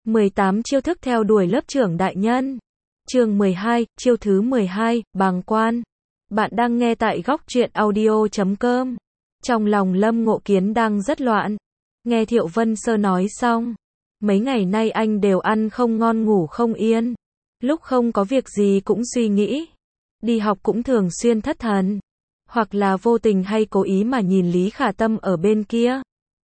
18 chiêu thức theo đuổi lớp trưởng đại nhân. Chương 12, chiêu thứ 12, bàng quan. Bạn đang nghe tại góc truyện audio.com. Trong lòng Lâm Ngộ Kiến đang rất loạn. Nghe Thiệu Vân Sơ nói xong, mấy ngày nay anh đều ăn không ngon ngủ không yên. Lúc không có việc gì cũng suy nghĩ. Đi học cũng thường xuyên thất thần. Hoặc là vô tình hay cố ý mà nhìn Lý Khả Tâm ở bên kia.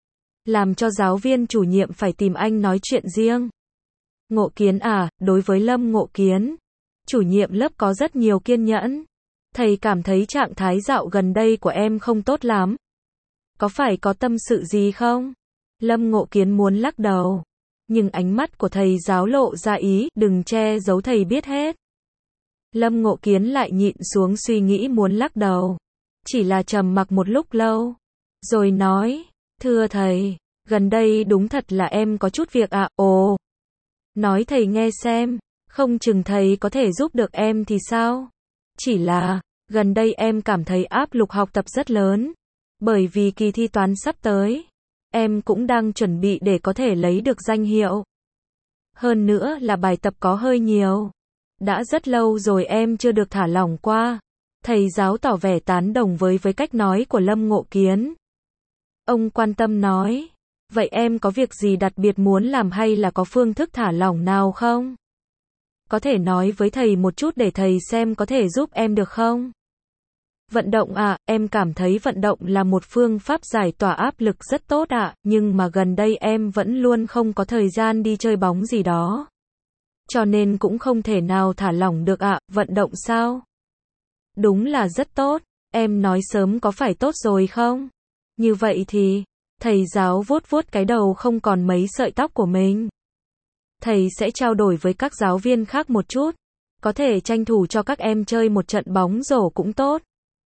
Làm cho giáo viên chủ nhiệm phải tìm anh nói chuyện riêng. Ngộ Kiến à, đối với Lâm Ngộ Kiến, chủ nhiệm lớp có rất nhiều kiên nhẫn. Thầy cảm thấy trạng thái dạo gần đây của em không tốt lắm. Có phải có tâm sự gì không? Lâm Ngộ Kiến muốn lắc đầu. Nhưng ánh mắt của thầy giáo lộ ra ý, đừng che giấu thầy biết hết. Lâm Ngộ Kiến lại nhịn xuống suy nghĩ muốn lắc đầu. Chỉ là trầm mặc một lúc lâu. Rồi nói, thưa thầy, gần đây đúng thật là em có chút việc ạ. Ồ, nói thầy nghe xem, không chừng thầy có thể giúp được em thì sao? Chỉ là, gần đây em cảm thấy áp lực học tập rất lớn. Bởi vì kỳ thi toán sắp tới, em cũng đang chuẩn bị để có thể lấy được danh hiệu. Hơn nữa là bài tập có hơi nhiều. Đã rất lâu rồi em chưa được thả lỏng qua. Thầy giáo tỏ vẻ tán đồng với cách nói của Lâm Ngộ Kiến. Ông quan tâm nói, vậy em có việc gì đặc biệt muốn làm hay là có phương thức thả lỏng nào không? Có thể nói với thầy một chút để thầy xem có thể giúp em được không? Vận động ạ, em cảm thấy vận động là một phương pháp giải tỏa áp lực rất tốt ạ, nhưng mà gần đây em vẫn luôn không có thời gian đi chơi bóng gì đó. Cho nên cũng không thể nào thả lỏng được ạ, vận động sao? Đúng là rất tốt, em nói sớm có phải tốt rồi không? Như vậy thì, thầy giáo vuốt vuốt cái đầu không còn mấy sợi tóc của mình. Thầy sẽ trao đổi với các giáo viên khác một chút, có thể tranh thủ cho các em chơi một trận bóng rổ cũng tốt.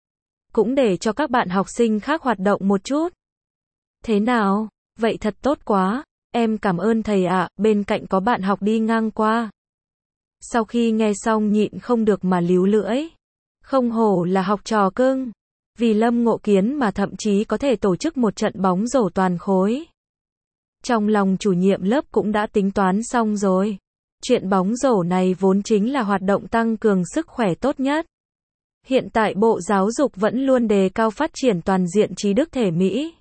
Cũng để cho các bạn học sinh khác hoạt động một chút. Thế nào? Vậy thật tốt quá, em cảm ơn thầy ạ, bên cạnh có bạn học đi ngang qua. Sau khi nghe xong nhịn không được mà líu lưỡi. Không hổ là học trò cưng. Vì Lâm Ngộ Kiến mà thậm chí có thể tổ chức một trận bóng rổ toàn khối. Trong lòng chủ nhiệm lớp cũng đã tính toán xong rồi. Chuyện bóng rổ này vốn chính là hoạt động tăng cường sức khỏe tốt nhất. Hiện tại Bộ Giáo dục vẫn luôn đề cao phát triển toàn diện trí đức thể Mỹ.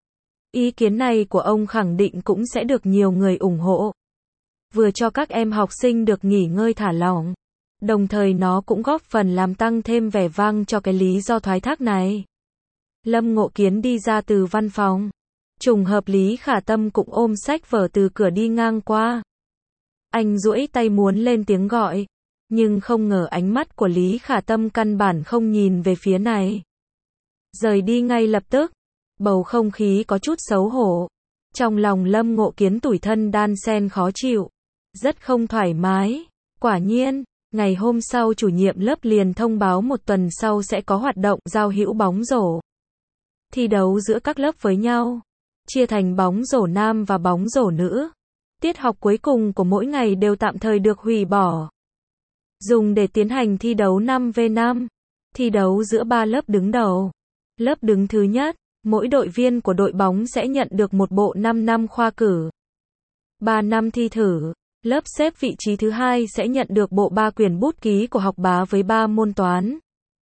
Ý kiến này của ông khẳng định cũng sẽ được nhiều người ủng hộ. Vừa cho các em học sinh được nghỉ ngơi thả lỏng. Đồng thời nó cũng góp phần làm tăng thêm vẻ vang cho cái lý do thoái thác này. Lâm Ngộ Kiến đi ra từ văn phòng. Trùng hợp Lý Khả Tâm cũng ôm sách vở từ cửa đi ngang qua. Anh duỗi tay muốn lên tiếng gọi. Nhưng không ngờ ánh mắt của Lý Khả Tâm căn bản không nhìn về phía này. Rời đi ngay lập tức. Bầu không khí có chút xấu hổ. Trong lòng Lâm Ngộ Kiến tủi thân đan xen khó chịu. Rất không thoải mái. Quả nhiên, ngày hôm sau chủ nhiệm lớp liền thông báo một tuần sau sẽ có hoạt động giao hữu bóng rổ. Thi đấu giữa các lớp với nhau. Chia thành bóng rổ nam và bóng rổ nữ. Tiết học cuối cùng của mỗi ngày đều tạm thời được hủy bỏ. Dùng để tiến hành thi đấu 5v5. Thi đấu giữa 3 lớp đứng đầu. Lớp đứng thứ nhất, mỗi đội viên của đội bóng sẽ nhận được một bộ 5 năm khoa cử. 3 năm thi thử. Lớp xếp vị trí thứ hai sẽ nhận được bộ 3 quyển bút ký của học bá với 3 môn toán,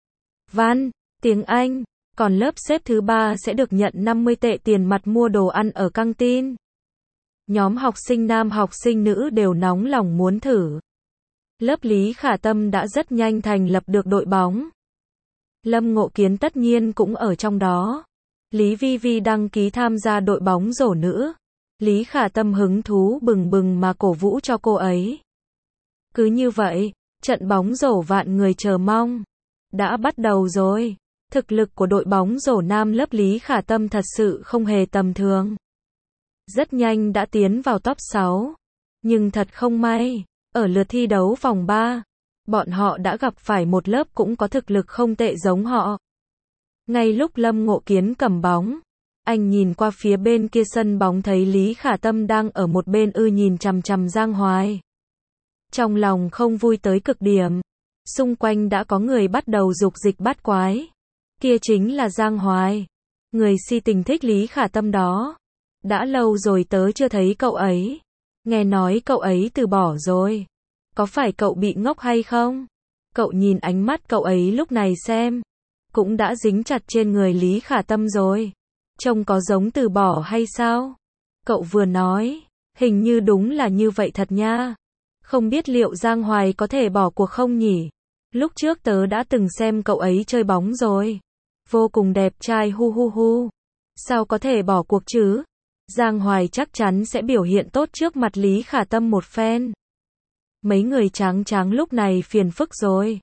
văn, tiếng Anh. Còn lớp xếp thứ 3 sẽ được nhận 50 tệ tiền mặt mua đồ ăn ở căng tin. Nhóm học sinh nam học sinh nữ đều nóng lòng muốn thử. Lớp Lý Khả Tâm đã rất nhanh thành lập được đội bóng. Lâm Ngộ Kiến tất nhiên cũng ở trong đó. Lý Vi Vi đăng ký tham gia đội bóng rổ nữ. Lý Khả Tâm hứng thú bừng bừng mà cổ vũ cho cô ấy. Cứ như vậy, trận bóng rổ vạn người chờ mong đã bắt đầu rồi. Thực lực của đội bóng rổ nam lớp Lý Khả Tâm thật sự không hề tầm thường. Rất nhanh đã tiến vào top 6. Nhưng thật không may, ở lượt thi đấu vòng 3, bọn họ đã gặp phải một lớp cũng có thực lực không tệ giống họ. Ngay lúc Lâm Ngộ Kiến cầm bóng, anh nhìn qua phía bên kia sân bóng thấy Lý Khả Tâm đang ở một bên nhìn chằm chằm Giang Hoài. Trong lòng không vui tới cực điểm. Xung quanh đã có người bắt đầu dục dịch bắt quái. Kia chính là Giang Hoài. Người si tình thích Lý Khả Tâm đó. Đã lâu rồi tớ chưa thấy cậu ấy. Nghe nói cậu ấy từ bỏ rồi. Có phải cậu bị ngốc hay không? Cậu nhìn ánh mắt cậu ấy lúc này xem. Cũng đã dính chặt trên người Lý Khả Tâm rồi. Trông có giống từ bỏ hay sao? Cậu vừa nói, hình như đúng là như vậy thật nha. Không biết liệu Giang Hoài có thể bỏ cuộc không nhỉ? Lúc trước tớ đã từng xem cậu ấy chơi bóng rồi. Vô cùng đẹp trai hu hu hu. Sao có thể bỏ cuộc chứ? Giang Hoài chắc chắn sẽ biểu hiện tốt trước mặt Lý Khả Tâm một phen. Mấy người tráng tráng lúc này phiền phức rồi.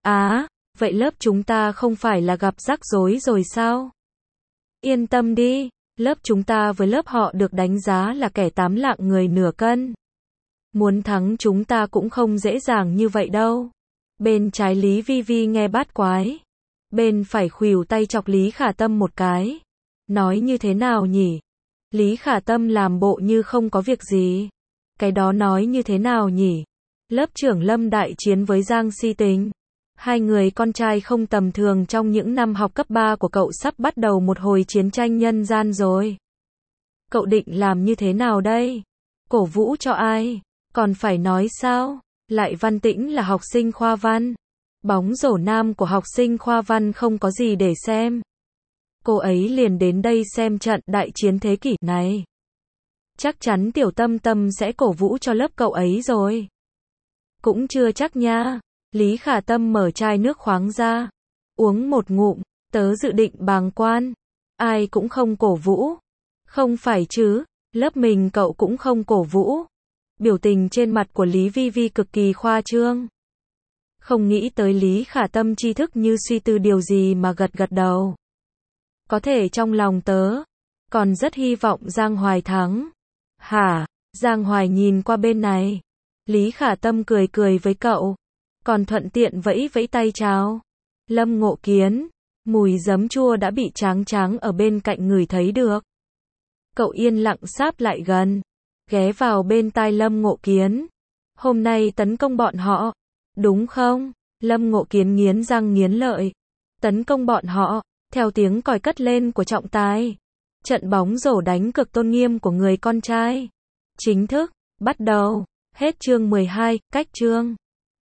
Vậy lớp chúng ta không phải là gặp rắc rối rồi sao? Yên tâm đi, lớp chúng ta với lớp họ được đánh giá là kẻ 8 lạng người nửa cân. Muốn thắng chúng ta cũng không dễ dàng như vậy đâu. Bên trái Lý Vi Vi nghe bát quái. Bên phải khuỷu tay chọc Lý Khả Tâm một cái. Nói như thế nào nhỉ? Lý Khả Tâm làm bộ như không có việc gì. Cái đó nói như thế nào nhỉ? Lớp trưởng Lâm đại chiến với Giang Si Tính. Hai người con trai không tầm thường trong những năm học cấp 3 của cậu sắp bắt đầu một hồi chiến tranh nhân gian rồi. Cậu định làm như thế nào đây? Cổ vũ cho ai? Còn phải nói sao? Lại Văn Tĩnh là học sinh khoa văn. Bóng rổ nam của học sinh khoa văn không có gì để xem. Cô ấy liền đến đây xem trận đại chiến thế kỷ này. Chắc chắn Tiểu Tâm Tâm sẽ cổ vũ cho lớp cậu ấy rồi. Cũng chưa chắc nha. Lý Khả Tâm mở chai nước khoáng ra. Uống một ngụm, tớ dự định bàng quan. Ai cũng không cổ vũ. Không phải chứ, lớp mình cậu cũng không cổ vũ. Biểu tình trên mặt của Lý Vi Vi cực kỳ khoa trương. Không nghĩ tới Lý Khả Tâm tri thức như suy tư điều gì mà gật gật đầu. Có thể trong lòng tớ còn rất hy vọng Giang Hoài thắng. Hả? Giang Hoài nhìn qua bên này. Lý Khả Tâm cười cười với cậu. Còn thuận tiện vẫy vẫy tay chào. Lâm Ngộ Kiến. Mùi giấm chua đã bị Tráng Tráng ở bên cạnh ngửi thấy được. Cậu yên lặng sáp lại gần. Ghé vào bên tai Lâm Ngộ Kiến. Hôm nay tấn công bọn họ. Đúng không? Lâm Ngộ Kiến nghiến răng nghiến lợi. Tấn công bọn họ. Theo tiếng còi cất lên của trọng tài. Trận bóng rổ đánh cực tôn nghiêm của người con trai. Chính thức. Bắt đầu. Hết chương 12. Cách chương.